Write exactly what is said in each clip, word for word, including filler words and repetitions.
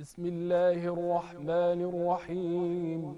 بسم الله الرحمن الرحيم.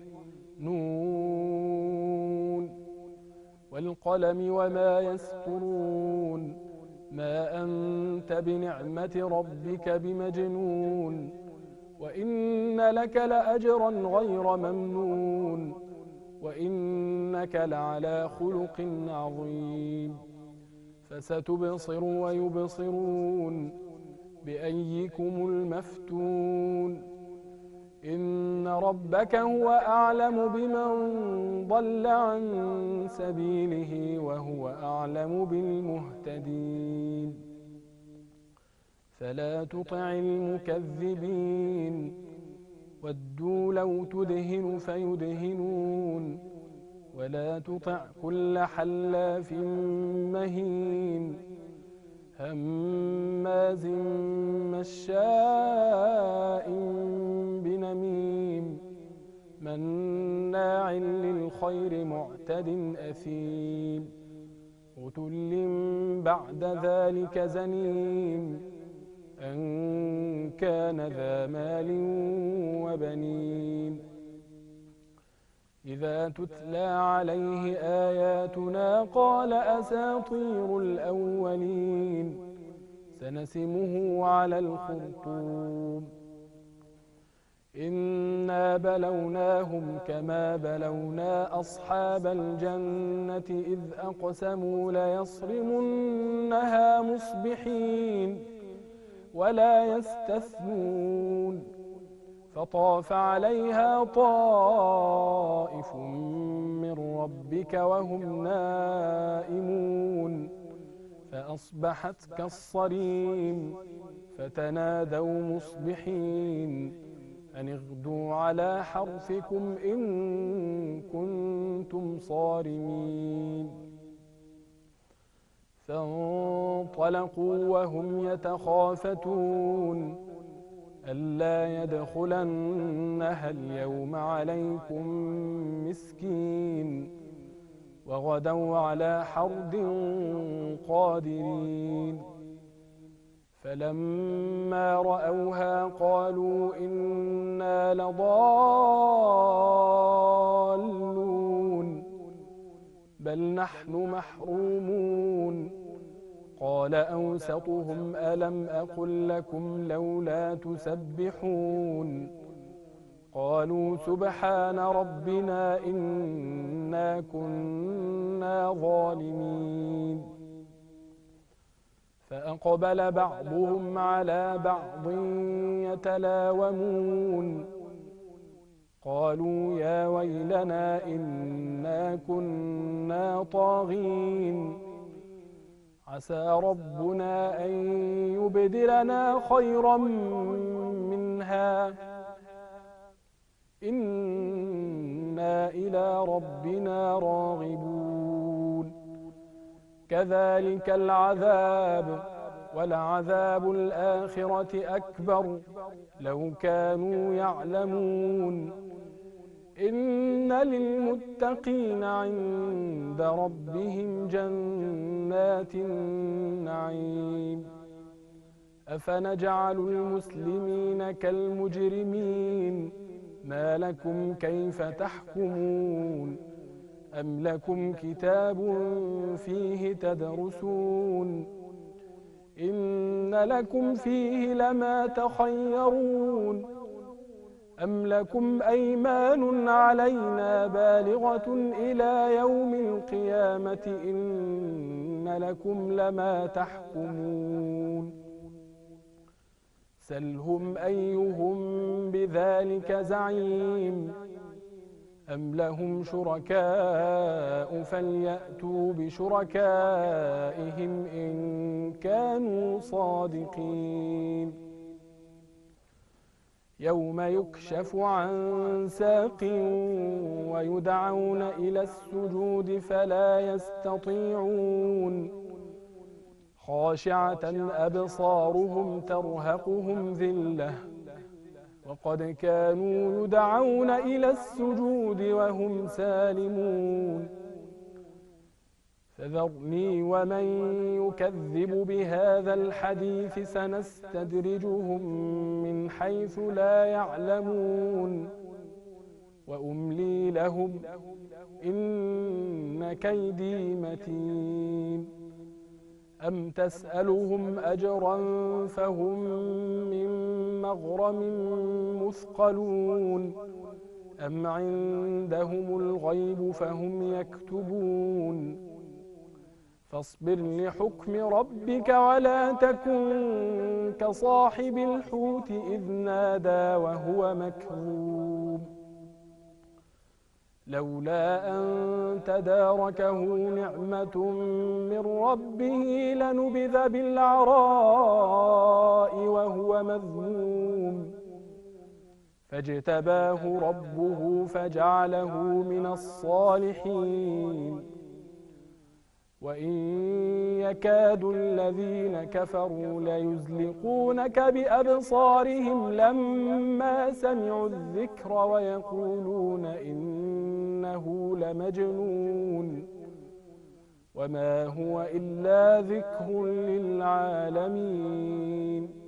نون والقلم وما يسطرون. ما أنت بنعمة ربك بمجنون. وإن لك لأجرا غير ممنون. وإنك لعلى خلق عظيم. فستبصر ويبصرون بأيكم المفتون. إن ربك هو أعلم بمن ضل عن سبيله وهو أعلم بالمهتدين. فلا تطع المكذبين ودوا لو تدهن فيدهنون. ولا تطع كل حلاف مهين هماز مشاء بنميم مناع للخير معتد أثيم عتل بعد ذلك زنيم أن كان ذا مال وبنين. إذا تتلى عليه آياتنا قال أساطير الأولين سنسمه على الخرطوم. إنا بلوناهم كما بلونا أصحاب الجنة إذ أقسموا ليصرمنها مصبحين ولا يستثنون. فطاف عليها طائف من ربك وهم نائمون فأصبحت كالصريم. فتنادوا مصبحين أن اغدوا على حرثكم إن كنتم صارمين. فانطلقوا وهم يتخافتون ألا يدخلنها اليوم عليكم مسكين وغدوا على حرد قادرين. فلما رأوها قالوا إنا لضالون بل نحن محرومون. قال أوسطهم ألم أقل لكم لولا تسبحون. قالوا سبحان ربنا إنا كنا ظالمين. فأقبل بعضهم على بعض يتلاومون قالوا يا ويلنا إنا كنا طاغين عسى ربنا أن يبدلنا خيرا منها إنا إلى ربنا راغبون. كذلك العذاب ولعذاب الآخرة أكبر لو كانوا يعلمون. إن للمتقين عند ربهم جنات النعيم. أفنجعل المسلمين كالمجرمين ما لكم كيف تحكمون. أم لكم كتاب فيه تدرسون إن لكم فيه لما تخيرون. أم لكم أيمان علينا بالغة إلى يوم القيامة إن لكم لما تحكمون. سلهم أيهم بذلك زعيم. أم لهم شركاء فليأتوا بشركائهم إن كانوا صادقين. يوم يكشف عن ساق ويدعون إلى السجود فلا يستطيعون خاشعة أبصارهم ترهقهم ذلة وقد كانوا يدعون إلى السجود وهم سالمون. فذرني ومن يكذب بهذا الحديث سنستدرجهم من حيث لا يعلمون وأملي لهم إن كيدي متين أم تسألهم أجرا فهم من مغرم مثقلون أم عندهم الغيب فهم يكتبون فاصبر لحكم ربك ولا تكن كصاحب الحوت إذ نادى وهو مكذوب لولا أن تداركه نعمة من ربه لنبذ بالعراء وهو مذموم فاجتباه ربه فجعله من الصالحين وإن يكاد الذين كفروا ليزلقونك بأبصارهم لما سمعوا الذكر ويقولون إنه لمجنون وما هو إلا ذكر للعالمين